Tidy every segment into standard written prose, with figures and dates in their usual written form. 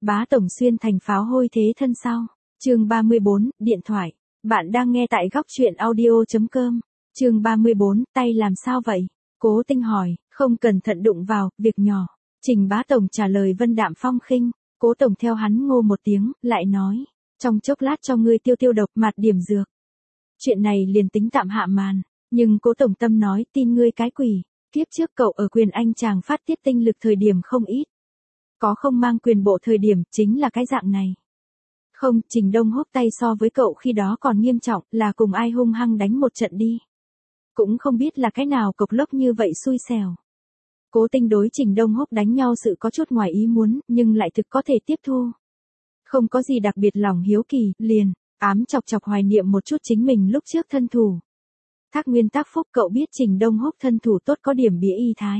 Bá tổng xuyên thành pháo hôi thế thân sau. Chương 34, điện thoại. Bạn đang nghe tại góc truyện audio.com. Chương 34, tay làm sao vậy? Cố Tinh hỏi, không cẩn thận đụng vào, việc nhỏ. Trình Bá tổng trả lời vân đạm phong khinh. Cố tổng theo hắn ngô một tiếng, lại nói, trong chốc lát cho ngươi tiêu độc mạt điểm dược. Chuyện này liền tính tạm hạ màn, nhưng Cố tổng tâm nói tin ngươi cái quỷ. Kiếp trước cậu ở quyền anh chàng phát tiết tinh lực thời điểm không ít. Có không mang quyền bộ thời điểm chính là cái dạng này. Không, Trình Đông húc tay so với cậu khi đó còn nghiêm trọng, là cùng ai hung hăng đánh một trận đi. Cũng không biết là cái nào cộc lốc như vậy xui xẻo. Cố Tinh đối Trình Đông húc đánh nhau sự có chút ngoài ý muốn, nhưng lại thực có thể tiếp thu. Không có gì đặc biệt lòng hiếu kỳ, liền, ám chọc hoài niệm một chút chính mình lúc trước thân thủ. Thác nguyên tác phúc cậu biết Trình Đông húc thân thủ tốt có điểm bía y thái.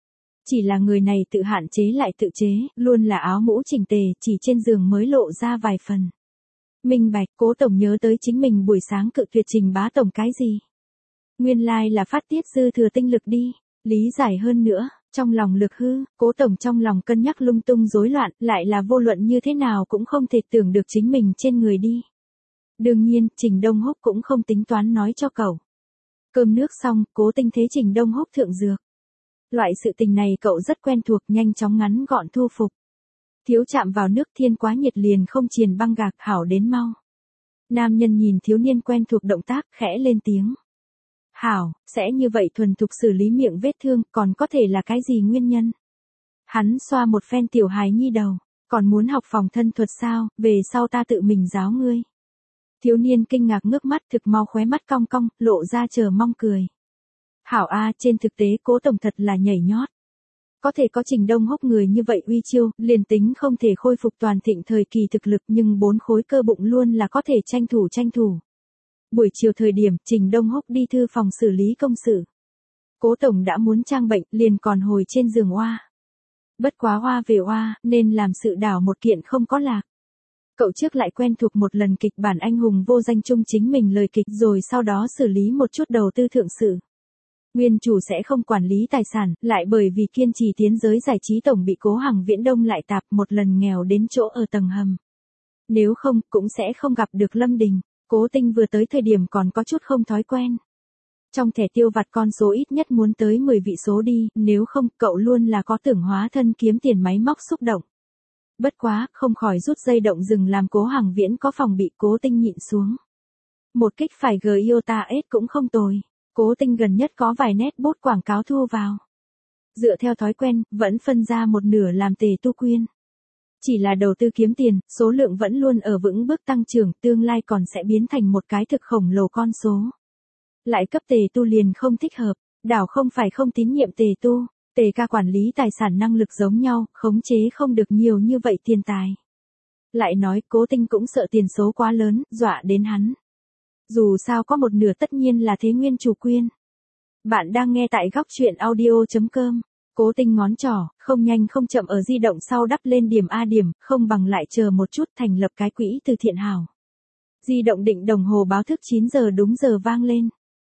Chỉ là người này tự hạn chế lại tự chế, luôn là áo mũ chỉnh tề, chỉ trên giường mới lộ ra vài phần. Minh bạch, Cố tổng nhớ tới chính mình buổi sáng cự tuyệt Trình Bá tổng cái gì? Nguyên lai là phát tiết dư thừa tinh lực đi, lý giải hơn nữa, trong lòng lực hư, Cố tổng trong lòng cân nhắc lung tung rối loạn, lại là vô luận như thế nào cũng không thể tưởng được chính mình trên người đi. Đương nhiên, Trình Đông húc cũng không tính toán nói cho cậu. Cơm nước xong, Cố Tinh thế Trình Đông húc thượng dược. Loại sự tình này cậu rất quen thuộc, nhanh chóng ngắn gọn thu phục. Thiếu chạm vào nước, thiên quá nhiệt liền không triền băng gạc, hảo đến mau. Nam nhân nhìn thiếu niên quen thuộc động tác, khẽ lên tiếng. Hảo, sẽ như vậy thuần thục xử lý miệng vết thương, còn có thể là cái gì nguyên nhân? Hắn xoa một phen tiểu hài nhi đầu, còn muốn học phòng thân thuật sao, về sau ta tự mình giáo ngươi. Thiếu niên kinh ngạc ngước mắt, thực mau khóe mắt cong cong, lộ ra chờ mong cười. Hảo A, trên thực tế Cố tổng thật là nhảy nhót. Có thể có Trình Đông húc người như vậy uy chiêu, liền tính không thể khôi phục toàn thịnh thời kỳ thực lực, nhưng 4 khối cơ bụng luôn là có thể tranh thủ. Buổi chiều thời điểm, Trình Đông húc đi thư phòng xử lý công sự. Cố tổng đã muốn trang bệnh, liền còn hồi trên giường oa. Bất quá oa về oa, nên làm sự đảo một kiện không có lạc. Cậu trước lại quen thuộc một lần kịch bản anh hùng vô danh chung chính mình lời kịch, rồi sau đó xử lý một chút đầu tư thượng sự. Nguyên chủ sẽ không quản lý tài sản, lại bởi vì kiên trì tiến giới giải trí tổng bị Cố Hằng Viễn Đông lại tạp một lần nghèo đến chỗ ở tầng hầm. Nếu không, cũng sẽ không gặp được Lâm Đình. Cố Tinh vừa tới thời điểm còn có chút không thói quen. Trong thẻ tiêu vặt con số ít nhất muốn tới 10 vị số đi, nếu không, cậu luôn là có tưởng hóa thân kiếm tiền máy móc xúc động. Bất quá, không khỏi rút dây động dừng làm Cố Hằng Viễn có phòng bị Cố Tinh nhịn xuống. Một kích phải Giota S cũng không tồi. Cố Tinh gần nhất có vài nét bút quảng cáo thu vào. Dựa theo thói quen, vẫn phân ra một nửa làm Tề Tu quyên. Chỉ là đầu tư kiếm tiền, số lượng vẫn luôn ở vững bước tăng trưởng, tương lai còn sẽ biến thành một cái thực khổng lồ con số. Lại cấp Tề Tu liền không thích hợp, đảo không phải không tín nhiệm Tề Tu, Tề ca quản lý tài sản năng lực giống nhau, khống chế không được nhiều như vậy tiền tài. Lại nói Cố Tinh cũng sợ tiền số quá lớn, dọa đến hắn. Dù sao có một nửa tất nhiên là thế nguyên chủ quyên. Bạn đang nghe tại góc truyện audio.com. Cố Tinh ngón trỏ, không nhanh không chậm ở di động sau đắp lên điểm A điểm, không bằng lại chờ một chút thành lập cái quỹ từ thiện hảo. Di động định đồng hồ báo thức 9 giờ đúng giờ vang lên.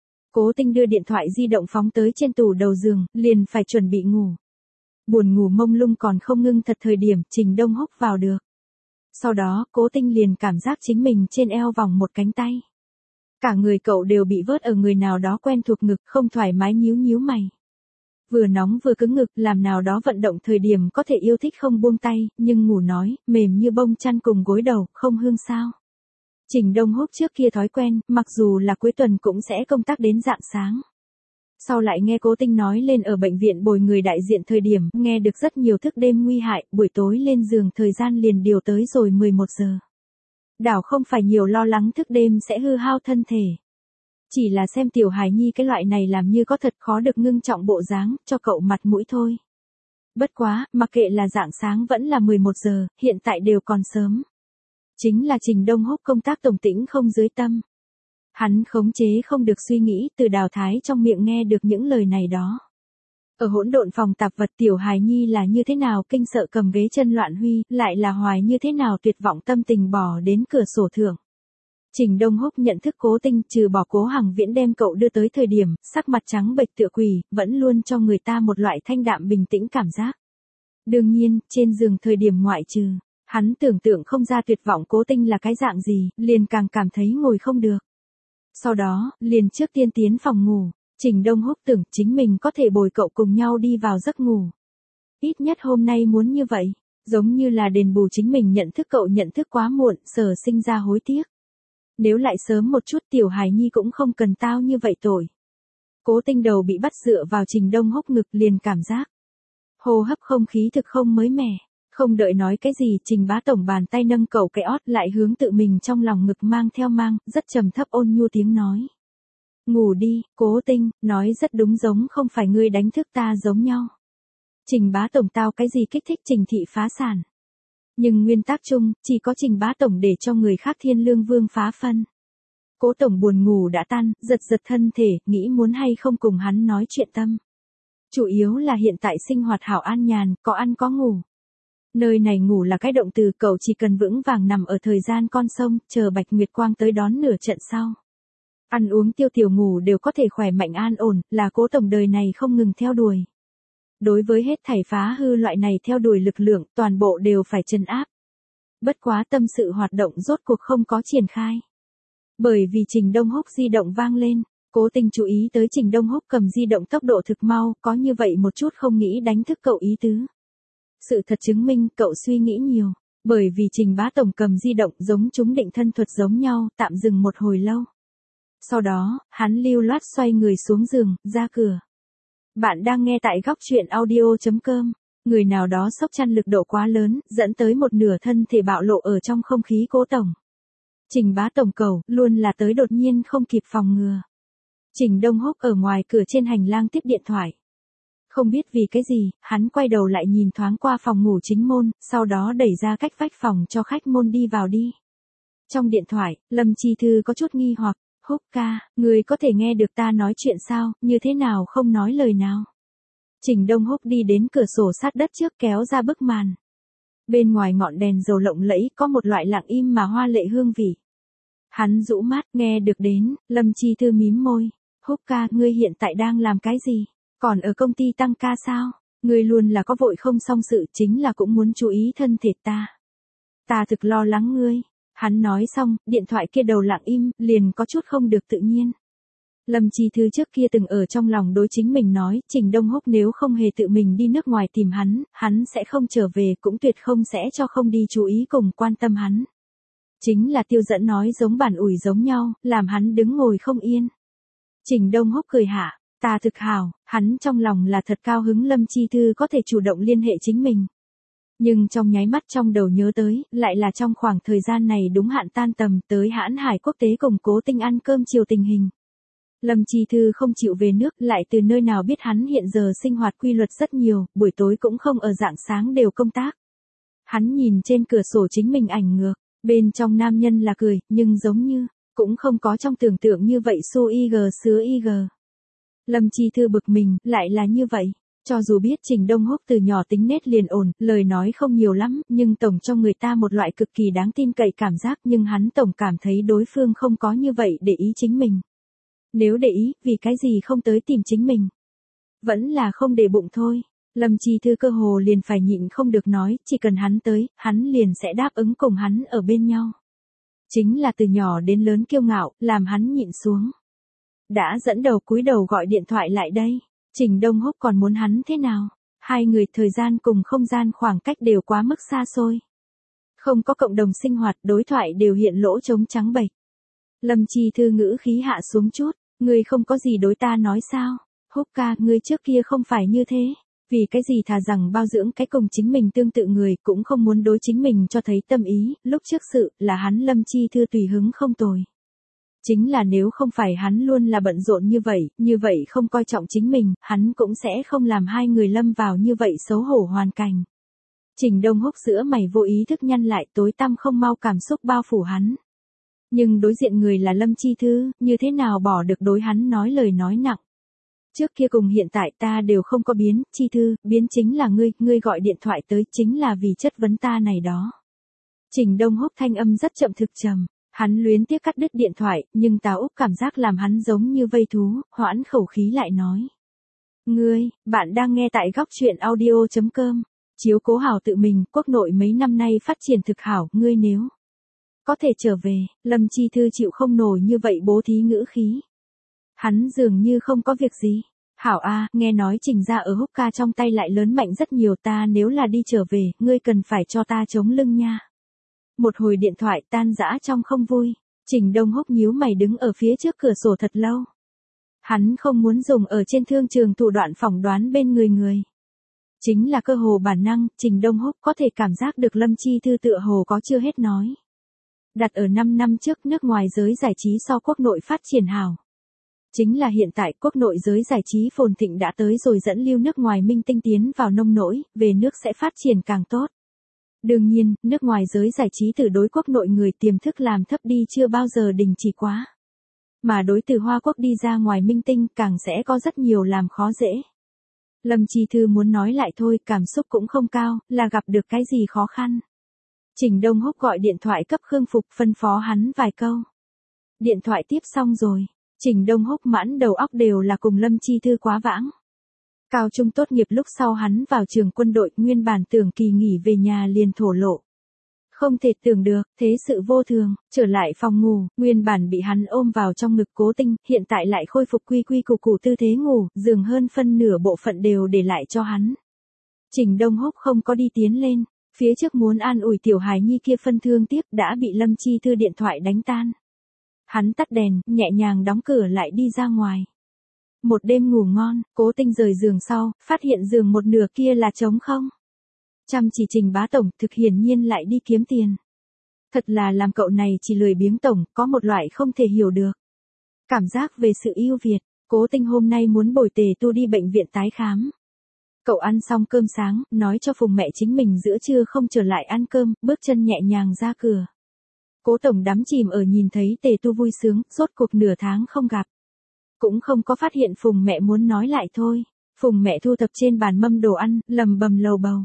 Cố Tinh đưa điện thoại di động phóng tới trên tủ đầu giường, liền phải chuẩn bị ngủ. Buồn ngủ mông lung còn không ngưng thật thời điểm, Trình Đông húc vào được. Sau đó, Cố Tinh liền cảm giác chính mình trên eo vòng một cánh tay. Cả người cậu đều bị vớt ở người nào đó quen thuộc ngực, không thoải mái nhíu mày. Vừa nóng vừa cứng ngực, làm nào đó vận động thời điểm có thể yêu thích không buông tay, nhưng ngủ nói, mềm như bông chăn cùng gối đầu, không hương sao. Trình Đông húc trước kia thói quen, mặc dù là cuối tuần cũng sẽ công tác đến rạng sáng. Sau lại nghe Cố Tinh nói lên ở bệnh viện bồi người đại diện thời điểm, nghe được rất nhiều thức đêm nguy hại, buổi tối lên giường thời gian liền điều tới rồi 11 giờ. Đảo không phải nhiều lo lắng thức đêm sẽ hư hao thân thể. Chỉ là xem tiểu hài nhi cái loại này làm như có thật khó được ngưng trọng bộ dáng, cho cậu mặt mũi thôi. Bất quá, mặc kệ là rạng sáng vẫn là 11 giờ, hiện tại đều còn sớm. Chính là Trình Đông húc công tác tổng tĩnh không dưới tâm. Hắn khống chế không được suy nghĩ, từ Đào Thái trong miệng nghe được những lời này đó. Ở hỗn độn phòng tạp vật tiểu hài nhi là như thế nào kinh sợ cầm ghế chân loạn huy, lại là hoài như thế nào tuyệt vọng tâm tình bỏ đến cửa sổ thượng. Trình Đông húc nhận thức Cố Tinh, trừ bỏ Cố Hằng Viễn đem cậu đưa tới thời điểm, sắc mặt trắng bệch tựa quỷ, vẫn luôn cho người ta một loại thanh đạm bình tĩnh cảm giác. Đương nhiên, trên giường thời điểm ngoại trừ, Hắn tưởng tượng không ra tuyệt vọng Cố Tinh là cái dạng gì, liền càng cảm thấy ngồi không được. Sau đó, liền trước tiên tiến phòng ngủ, Trình Đông Húc tưởng chính mình có thể bồi cậu cùng nhau đi vào giấc ngủ. Ít nhất hôm nay muốn như vậy, giống như là đền bù chính mình nhận thức cậu nhận thức quá muộn, sở sinh ra hối tiếc. Nếu lại sớm một chút Tiểu Hải Nhi cũng không cần tao như vậy tội. Cố Tinh đầu bị bắt dựa vào Trình Đông Húc ngực liền cảm giác. Hô hấp không khí thực không mới mẻ, không đợi nói cái gì Trình Bá Tổng bàn tay nâng cậu cái ót lại hướng tự mình trong lòng ngực mang theo rất trầm thấp ôn nhu tiếng nói. Ngủ đi, Cố Tinh, nói rất đúng giống không phải ngươi đánh thức ta giống nhau. Trình Bá Tổng tao cái gì kích thích Trình thị phá sản. Nhưng nguyên tắc chung, chỉ có Trình Bá Tổng để cho người khác thiên lương vương phá phân. Cố Tổng buồn ngủ đã tan, giật giật thân thể, nghĩ muốn hay không cùng hắn nói chuyện tâm. Chủ yếu là hiện tại sinh hoạt hảo an nhàn, có ăn có ngủ. Nơi này ngủ là cái động từ, cậu chỉ cần vững vàng nằm ở thời gian con sông, chờ Bạch Nguyệt Quang tới đón nửa trận sau. Ăn uống tiêu tiểu ngủ đều có thể khỏe mạnh an ổn, là Cố Tổng đời này không ngừng theo đuổi. Đối với hết thảy phá hư loại này theo đuổi lực lượng, toàn bộ đều phải trấn áp. Bất quá tâm sự hoạt động rốt cuộc không có triển khai. Bởi vì Trình Đông Húc di động vang lên, Cố Tình chú ý tới Trình Đông Húc cầm di động tốc độ thực mau, có như vậy một chút không nghĩ đánh thức cậu ý tứ. Sự thật chứng minh cậu suy nghĩ nhiều, bởi vì Trình Bá Tổng cầm di động giống chúng định thân thuật giống nhau, tạm dừng một hồi lâu. Sau đó, hắn lưu loát xoay người xuống giường, ra cửa. Bạn đang nghe tại góc chuyện audio.com. Người nào đó sốc chăn lực độ quá lớn, dẫn tới một nửa thân thể bạo lộ ở trong không khí Cố Tổng. Trình Bá Tổng cầu, luôn là tới đột nhiên không kịp phòng ngừa. Trình Đông Húc ở ngoài cửa trên hành lang tiếp điện thoại. Không biết vì cái gì, hắn quay đầu lại nhìn thoáng qua phòng ngủ chính môn, sau đó đẩy ra cách vách phòng cho khách môn đi vào đi. Trong điện thoại, Lâm Chi Thư có chút nghi hoặc, Húc ca, người có thể nghe được ta nói chuyện sao, như thế nào không nói lời nào. Trình Đông Húc đi đến cửa sổ sát đất trước kéo ra bức màn. Bên ngoài ngọn đèn dầu lộng lẫy có một loại lặng im mà hoa lệ hương vị. Hắn rũ mắt nghe được đến, Lâm Chi Thư mím môi. Húc ca, ngươi hiện tại đang làm cái gì? Còn ở công ty tăng ca sao? Ngươi luôn là có vội không xong sự, chính là cũng muốn chú ý thân thể ta. Ta thực lo lắng ngươi. Hắn nói xong, điện thoại kia đầu lặng im, liền có chút không được tự nhiên. Lâm Chi Thư trước kia từng ở trong lòng đối chính mình nói, Trình Đông Húc nếu không hề tự mình đi nước ngoài tìm hắn sẽ không trở về, cũng tuyệt không sẽ cho không đi chú ý cùng quan tâm hắn. Chính là Tiêu Dẫn nói giống bản ủi giống nhau, làm hắn đứng ngồi không yên. Trình Đông Húc cười hạ, ta thực hảo, hắn trong lòng là thật cao hứng Lâm Chi Thư có thể chủ động liên hệ chính mình. Nhưng trong nháy mắt trong đầu nhớ tới, lại là trong khoảng thời gian này đúng hạn tan tầm tới Hãn Hải Quốc tế cùng Cố Tinh ăn cơm chiều tình hình. Lâm Chi Thư không chịu về nước, lại từ nơi nào biết hắn hiện giờ sinh hoạt quy luật rất nhiều, buổi tối cũng không ở rạng sáng đều công tác. Hắn nhìn trên cửa sổ chính mình ảnh ngược, bên trong nam nhân là cười, nhưng giống như, cũng không có trong tưởng tượng như vậy su ig sứa ig. Lâm Chi Thư bực mình, lại là như vậy. Cho dù biết Trình Đông Húc từ nhỏ tính nết liền ổn, lời nói không nhiều lắm, nhưng tổng cho người ta một loại cực kỳ đáng tin cậy cảm giác, nhưng hắn tổng cảm thấy đối phương không có như vậy để ý chính mình. Nếu để ý, vì cái gì không tới tìm chính mình? Vẫn là không để bụng thôi. Lâm Chi Thư cơ hồ liền phải nhịn không được nói, chỉ cần hắn tới, hắn liền sẽ đáp ứng cùng hắn ở bên nhau. Chính là từ nhỏ đến lớn kiêu ngạo, làm hắn nhịn xuống. Đã dẫn đầu cúi đầu gọi điện thoại lại đây. Trình Đông Húc còn muốn hắn thế nào? Hai người thời gian cùng không gian khoảng cách đều quá mức xa xôi. Không có cộng đồng sinh hoạt, đối thoại đều hiện lỗ trống trắng bệch. Lâm Chi Thư ngữ khí hạ xuống chút, ngươi không có gì đối ta nói sao? Húc ca, ngươi trước kia không phải như thế. Vì cái gì thà rằng bao dưỡng cái cùng chính mình tương tự người cũng không muốn đối chính mình cho thấy tâm ý, lúc trước sự là hắn Lâm Chi Thư tùy hứng không tồi. Chính là nếu không phải hắn luôn là bận rộn như vậy không coi trọng chính mình, hắn cũng sẽ không làm hai người lâm vào như vậy xấu hổ hoàn cảnh. Trình Đông Húc giữa mày vô ý thức nhăn lại, tối tăm không mau cảm xúc bao phủ hắn. Nhưng đối diện người là Lâm Chi Thư, như thế nào bỏ được đối hắn nói lời nói nặng. Trước kia cùng hiện tại ta đều không có biến, Chi Thư, biến chính là ngươi gọi điện thoại tới chính là vì chất vấn ta này đó. Trình Đông Húc thanh âm rất chậm thực trầm. Hắn luyến tiếc cắt đứt điện thoại, nhưng Tào Úc cảm giác làm hắn giống như vây thú, hoãn khẩu khí lại nói. Bạn đang nghe tại góc chuyện audio.com. Chiếu cố hảo tự mình, quốc nội mấy năm nay phát triển thực hảo, ngươi nếu có thể trở về, Lâm Chi Thư chịu không nổi như vậy bố thí ngữ khí. Hắn dường như không có việc gì. Hảo a, nghe nói Trình gia ở húc ca trong tay lại lớn mạnh rất nhiều, ta nếu là đi trở về, ngươi cần phải cho ta chống lưng nha. Một hồi điện thoại tan rã trong không vui, Trình Đông Húc nhíu mày đứng ở phía trước cửa sổ thật lâu. Hắn không muốn dùng ở trên thương trường thủ đoạn phỏng đoán bên người. Chính là cơ hồ bản năng, Trình Đông Húc có thể cảm giác được Lâm Chi Thư tựa hồ có chưa hết nói. Đặt ở 5 năm trước, nước ngoài giới giải trí so quốc nội phát triển hào. Chính là hiện tại quốc nội giới giải trí phồn thịnh đã tới rồi, dẫn lưu nước ngoài minh tinh tiến vào nông nỗi, về nước sẽ phát triển càng tốt. Đương nhiên, nước ngoài giới giải trí từ đối quốc nội người tiềm thức làm thấp đi chưa bao giờ đình chỉ quá. Mà đối từ Hoa Quốc đi ra ngoài minh tinh càng sẽ có rất nhiều làm khó dễ. Lâm Chi Thư muốn nói lại thôi, cảm xúc cũng không cao, là gặp được cái gì khó khăn. Trình Đông Húc gọi điện thoại cấp Khương Phục phân phó hắn vài câu. Điện thoại tiếp xong rồi, Trình Đông Húc mãn đầu óc đều là cùng Lâm Chi Thư quá vãng. Cao trung tốt nghiệp lúc sau hắn vào trường quân đội, nguyên bản tưởng kỳ nghỉ về nhà liền thổ lộ. Không thể tưởng được, thế sự vô thường, trở lại phòng ngủ, nguyên bản bị hắn ôm vào trong ngực Cố Tinh, hiện tại lại khôi phục quy quy củ củ tư thế ngủ, giường hơn phân nửa bộ phận đều để lại cho hắn. Trình Đông Húc không có đi tiến lên, phía trước muốn an ủi tiểu hài nhi kia phân thương tiếc đã bị Lâm Chi Thư điện thoại đánh tan. Hắn tắt đèn, nhẹ nhàng đóng cửa lại đi ra ngoài. Một đêm ngủ ngon, Cố Tinh rời giường sau, phát hiện giường một nửa kia là trống không. Chăm chỉ Trình bá tổng, thực hiển nhiên lại đi kiếm tiền. Thật là làm cậu này chỉ lười biếng tổng, có một loại không thể hiểu được. Cảm giác về sự ưu việt, Cố Tinh hôm nay muốn bồi Tề Tu đi bệnh viện tái khám. Cậu ăn xong cơm sáng, nói cho Phùng mẹ chính mình giữa trưa không trở lại ăn cơm, bước chân nhẹ nhàng ra cửa. Cố tổng đắm chìm ở nhìn thấy Tề Tu vui sướng, rốt cuộc nửa tháng không gặp. Cũng không có phát hiện Phùng mẹ muốn nói lại thôi. Phùng mẹ thu thập trên bàn mâm đồ ăn, lầm bầm lầu bầu.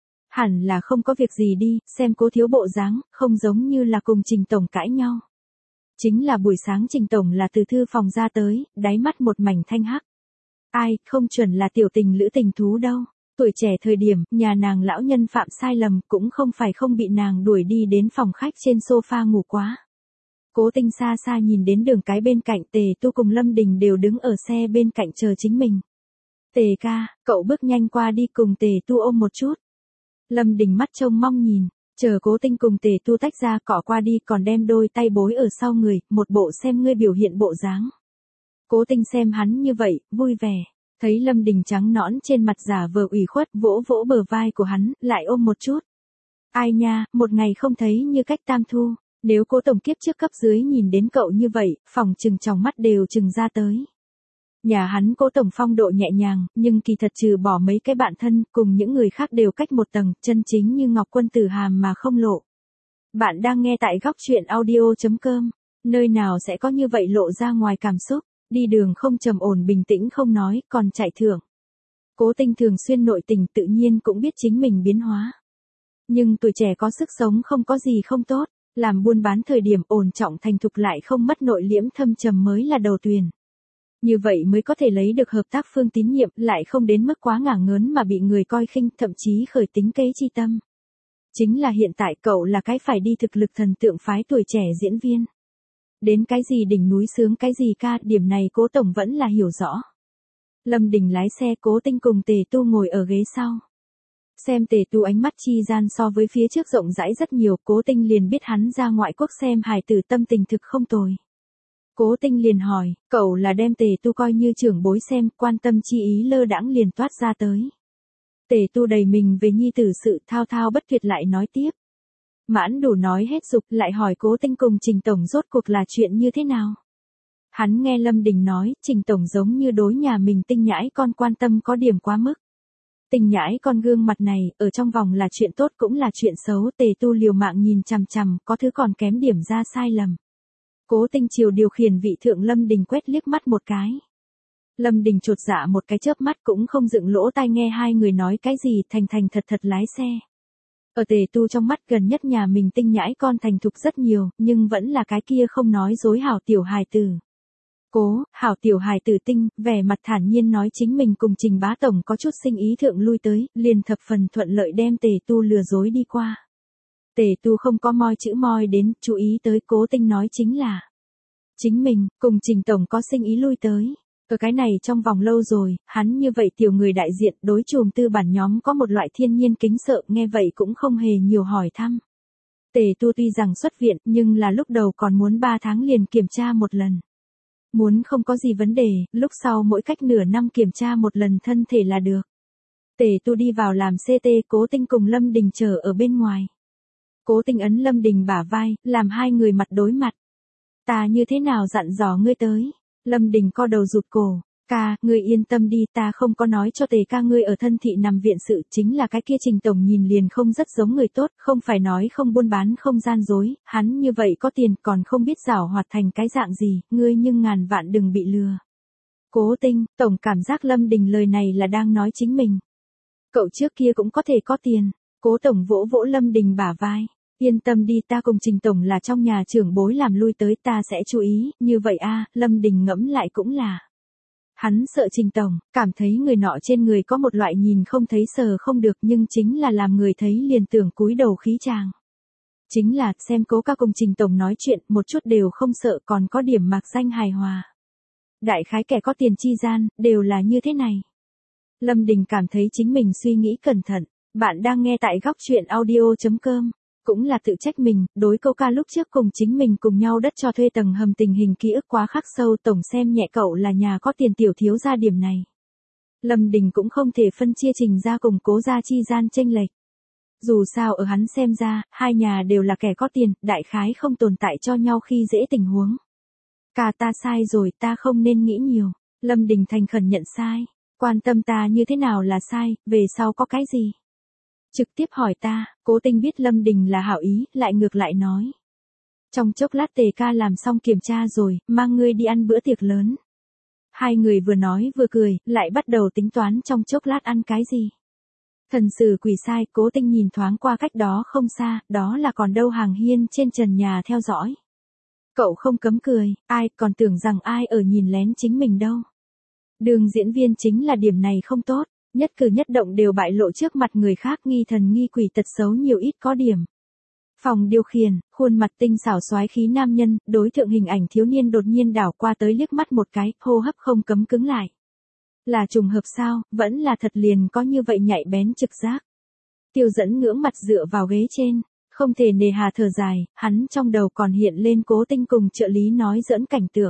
Hẳn là không có việc gì đi, xem Cố thiếu bộ dáng, không giống như là cùng Trình tổng cãi nhau. Chính là buổi sáng Trình tổng là từ thư phòng ra tới, đáy mắt một mảnh thanh hắc. Ai, không chuẩn là tiểu tình lữ tình thú đâu. Tuổi trẻ thời điểm, nhà nàng lão nhân phạm sai lầm, cũng không phải không bị nàng đuổi đi đến phòng khách trên sofa ngủ quá. Cố Tinh xa xa nhìn đến đường cái bên cạnh, Tề Tu cùng Lâm Đình đều đứng ở xe bên cạnh chờ chính mình. Tề ca, cậu bước nhanh qua đi cùng Tề Tu ôm một chút. Lâm Đình mắt trông mong nhìn, chờ Cố Tinh cùng Tề Tu tách ra cọ qua đi, còn đem đôi tay bối ở sau người, một bộ xem ngươi biểu hiện bộ dáng. Cố Tinh xem hắn như vậy, vui vẻ. Thấy Lâm Đình trắng nõn trên mặt giả vờ ủy khuất, vỗ vỗ bờ vai của hắn, lại ôm một chút. Ai nha, một ngày không thấy như cách tam thu. Nếu Cố tổng kiếp trước cấp dưới nhìn đến cậu như vậy, phòng trừng tròng mắt đều trừng ra tới. Nhà hắn Cố tổng phong độ nhẹ nhàng, nhưng kỳ thật trừ bỏ mấy cái bạn thân, cùng những người khác đều cách một tầng, chân chính như ngọc quân tử hàm mà không lộ. Bạn đang nghe tại góc truyện audio.com, nơi nào sẽ có như vậy lộ ra ngoài cảm xúc, đi đường không trầm ổn bình tĩnh không nói, còn chạy thưởng. Cố Tinh thường xuyên nội tình tự nhiên cũng biết chính mình biến hóa. Nhưng tuổi trẻ có sức sống không có gì không tốt. Làm buôn bán thời điểm ổn trọng thành thục lại không mất nội liễm thâm trầm mới là đầu tuyển. Như vậy mới có thể lấy được hợp tác phương tín nhiệm, lại không đến mức quá ngả ngớn mà bị người coi khinh, thậm chí khởi tính kế chi tâm. Chính là hiện tại cậu là cái phải đi thực lực thần tượng phái tuổi trẻ diễn viên. Đến cái gì đỉnh núi sướng cái gì ca, điểm này Cố tổng vẫn là hiểu rõ. Lâm Đình lái xe, Cố Tinh cùng Tề Tu ngồi ở ghế sau. Xem Tề Tu ánh mắt chi gian so với phía trước rộng rãi rất nhiều, Cố Tinh liền biết hắn ra ngoại quốc xem hài tử tâm tình thực không tồi. Cố Tinh liền hỏi, cậu là đem Tề Tu coi như trưởng bối xem, quan tâm chi ý lơ đãng liền toát ra tới. Tề Tu đầy mình về nhi tử sự, thao thao bất tuyệt lại nói tiếp. Mãn đủ nói hết dục, lại hỏi Cố Tinh cùng Trình tổng rốt cuộc là chuyện như thế nào. Hắn nghe Lâm Đình nói, Trình tổng giống như đối nhà mình Tinh nhãi con quan tâm có điểm quá mức. Tinh nhãi con gương mặt này, ở trong vòng là chuyện tốt cũng là chuyện xấu, Tề Tu liều mạng nhìn chằm chằm, có thứ còn kém điểm ra sai lầm. Cố Tinh chiều điều khiển vị thượng Lâm Đình quét liếc mắt một cái. Lâm Đình chột dạ một cái chớp mắt cũng không dựng lỗ tai nghe hai người nói cái gì, thành thành thật thật lái xe. Ở Tề Tu trong mắt gần nhất nhà mình Tinh nhãi con thành thục rất nhiều, nhưng vẫn là cái kia không nói dối hảo tiểu hài tử. Cố, hảo tiểu hài tử tinh, vẻ mặt thản nhiên nói chính mình cùng Trình Bá Tổng có chút sinh ý thượng lui tới, liền thập phần thuận lợi đem Tề Tu lừa dối đi qua. Tề Tu không có moi chữ moi đến, chú ý tới Cố Tinh nói chính là chính mình, cùng Trình Tổng có sinh ý lui tới. Ở cái này trong vòng lâu rồi, hắn như vậy tiểu người đại diện đối chùm tư bản nhóm có một loại thiên nhiên kính sợ, nghe vậy cũng không hề nhiều hỏi thăm. Tề Tu tuy rằng xuất viện nhưng là lúc đầu còn muốn 3 tháng liền kiểm tra một lần. Muốn không có gì vấn đề, lúc sau mỗi cách nửa năm kiểm tra một lần thân thể là được. Tề Tu đi vào làm CT, Cố Tinh cùng Lâm Đình chờ ở bên ngoài. Cố Tinh ấn Lâm Đình bả vai, làm hai người mặt đối mặt. Ta như thế nào dặn dò ngươi tới? Lâm Đình co đầu rụt cổ. Ca, ngươi yên tâm đi, ta không có nói cho Tề ca ngươi ở thân thị nằm viện sự, chính là cái kia Trình Tổng nhìn liền không rất giống người tốt, không phải nói không buôn bán không gian dối, hắn như vậy có tiền còn không biết giảo hoạt thành cái dạng gì, ngươi nhưng ngàn vạn đừng bị lừa. Cố Tinh, Tổng cảm giác Lâm Đình lời này là đang nói chính mình. Cậu trước kia cũng có thể có tiền. Cố Tổng vỗ vỗ Lâm Đình bả vai. Yên tâm đi, ta cùng Trình Tổng là trong nhà trưởng bối làm lui tới, ta sẽ chú ý, như vậy a. Lâm Đình ngẫm lại cũng là. Hắn sợ Trình Tổng, cảm thấy người nọ trên người có một loại nhìn không thấy sờ không được nhưng chính là làm người thấy liền tưởng cúi đầu khí chàng. Chính là, xem Cố ca cùng Trình Tổng nói chuyện, một chút đều không sợ còn có điểm mạc danh hài hòa. Đại khái kẻ có tiền chi gian, đều là như thế này. Lâm Đình cảm thấy chính mình suy nghĩ cẩn thận, bạn đang nghe tại góc truyện audio.com. Cũng là tự trách mình, đối câu ca lúc trước cùng chính mình cùng nhau đất cho thuê tầng hầm tình hình ký ức quá khắc sâu, Tổng xem nhẹ cậu là nhà có tiền tiểu thiếu gia điểm này. Lâm Đình cũng không thể phân chia Trình gia cùng Cố gia chi gian chênh lệch. Dù sao ở hắn xem ra, hai nhà đều là kẻ có tiền, đại khái không tồn tại cho nhau khi dễ tình huống. Ca ta sai rồi, ta không nên nghĩ nhiều. Lâm Đình thành khẩn nhận sai. Quan tâm ta như thế nào là sai, về sau có cái gì? Trực tiếp hỏi ta. Cố Tinh biết Lâm Đình là hảo ý, lại ngược lại nói. Trong chốc lát Tề ca làm xong kiểm tra rồi, mang ngươi đi ăn bữa tiệc lớn. Hai người vừa nói vừa cười, lại bắt đầu tính toán trong chốc lát ăn cái gì. Thần sử quỷ sai, Cố Tinh nhìn thoáng qua cách đó không xa, đó là còn đâu hàng hiên trên trần nhà theo dõi. Cậu không cấm cười, ai còn tưởng rằng ai ở nhìn lén chính mình đâu. Đường diễn viên chính là điểm này không tốt, nhất cử nhất động đều bại lộ trước mặt người khác, nghi thần nghi quỷ, tật xấu nhiều ít có điểm. Phòng điều khiển, khuôn mặt tinh xảo soái khí nam nhân, đối tượng hình ảnh thiếu niên đột nhiên đảo qua tới liếc mắt một cái, hô hấp không cấm cứng lại. Là trùng hợp sao, vẫn là thật liền có như vậy nhạy bén trực giác. Tiêu Dẫn ngưỡng mặt dựa vào ghế trên, không thể nề hà thở dài, hắn trong đầu còn hiện lên Cố Tinh cùng trợ lý nói giỡn cảnh tượng.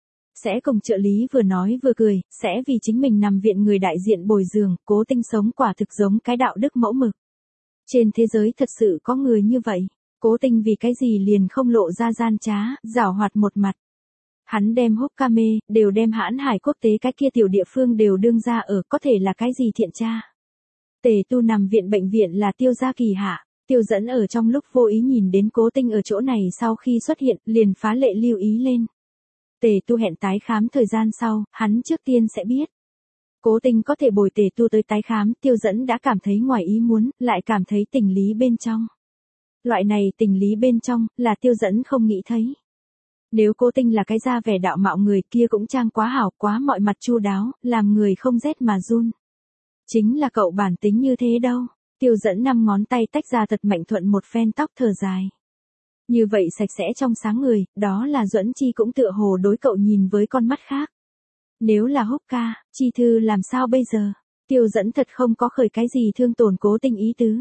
Sẽ cùng trợ lý vừa nói vừa cười, sẽ vì chính mình nằm viện người đại diện bồi giường, Cố Tinh sống quả thực giống cái đạo đức mẫu mực. Trên thế giới thật sự có người như vậy, Cố Tinh vì cái gì liền không lộ ra gian trá, giảo hoạt một mặt. Hắn đem Hokkame, đều đem Hãn Hải quốc tế cái kia tiểu địa phương đều đương ra ở, có thể là cái gì thiện tra. Tề Tu nằm viện bệnh viện là Tiêu gia kỳ hạ, Tiêu Dẫn ở trong lúc vô ý nhìn đến Cố Tinh ở chỗ này sau khi xuất hiện, liền phá lệ lưu ý lên. Tề Tu hẹn tái khám thời gian sau, hắn trước tiên sẽ biết. Cố Tinh có thể bồi Tề Tu tới tái khám, Tiêu Dẫn đã cảm thấy ngoài ý muốn, lại cảm thấy tình lý bên trong. Loại này tình lý bên trong, là Tiêu Dẫn không nghĩ thấy. Nếu Cố Tinh là cái da vẻ đạo mạo người kia cũng trang quá hảo, quá mọi mặt chu đáo, làm người không rét mà run. Chính là cậu bản tính như thế đâu. Tiêu Dẫn 5 ngón tay tách ra thật mạnh thuận một phen tóc thở dài. Như vậy sạch sẽ trong sáng người, đó là Duẫn Chi cũng tựa hồ đối cậu nhìn với con mắt khác. Nếu là Hokka, Chi Thư làm sao bây giờ? Tiêu Dẫn thật không có khởi cái gì thương tổn Cố Tinh ý tứ.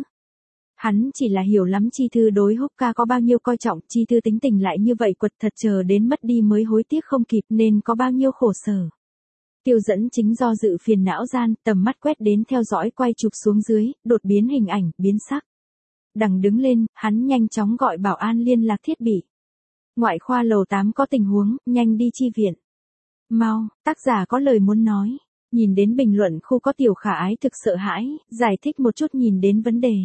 Hắn chỉ là hiểu lắm Chi Thư đối Hokka có bao nhiêu coi trọng, Chi Thư tính tình lại như vậy quật thật, chờ đến mất đi mới hối tiếc không kịp nên có bao nhiêu khổ sở. Tiêu Dẫn chính do dự phiền não gian, tầm mắt quét đến theo dõi quay chụp xuống dưới, đột biến hình ảnh, biến sắc. Đằng đứng lên, hắn nhanh chóng gọi bảo an liên lạc thiết bị. Ngoại khoa lầu 8 có tình huống, nhanh đi chi viện. Mau, tác giả có lời muốn nói. Nhìn đến bình luận khu có tiểu khả ái thực sợ hãi, giải thích một chút nhìn đến vấn đề.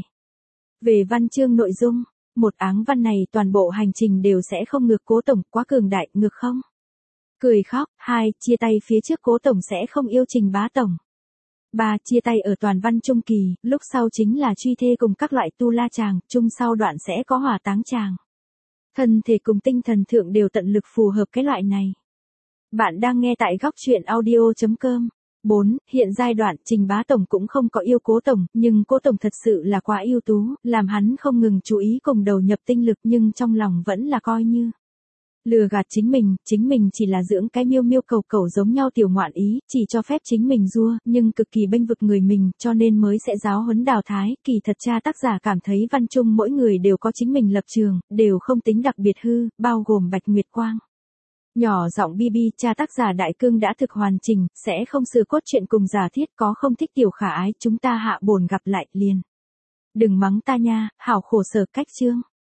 Về văn chương nội dung, một áng văn này toàn bộ hành trình đều sẽ không ngược Cố Tổng, quá cường đại, ngược không? Cười khóc. 2. Chia tay phía trước Cố Tổng sẽ không yêu Trình Bá Tổng. 3. Chia tay ở toàn văn trung kỳ, lúc sau chính là truy thê cùng các loại tu la chàng, chung sau đoạn sẽ có hỏa táng chàng. Thân thể cùng tinh thần thượng đều tận lực phù hợp cái loại này. Bạn đang nghe tại góc truyện audio.com. 4. Hiện giai đoạn, Trình Bá Tổng cũng không có yêu Cố Tổng, nhưng Cố Tổng thật sự là quá ưu tú, làm hắn không ngừng chú ý cùng đầu nhập tinh lực nhưng trong lòng vẫn là coi như lừa gạt chính mình chỉ là dưỡng cái miêu miêu cầu cầu giống nhau tiểu ngoạn ý, chỉ cho phép chính mình rua, nhưng cực kỳ bênh vực người mình, cho nên mới sẽ giáo huấn đào thái, kỳ thật cha tác giả cảm thấy văn chung mỗi người đều có chính mình lập trường, đều không tính đặc biệt hư, bao gồm Bạch Nguyệt Quang. Nhỏ giọng BB, cha tác giả đại cương đã thực hoàn chỉnh, sẽ không sửa cốt truyện cùng giả thiết, có không thích tiểu khả ái, chúng ta hạ bổn gặp lại, liền. Đừng mắng ta nha, hảo khổ sở cách chương.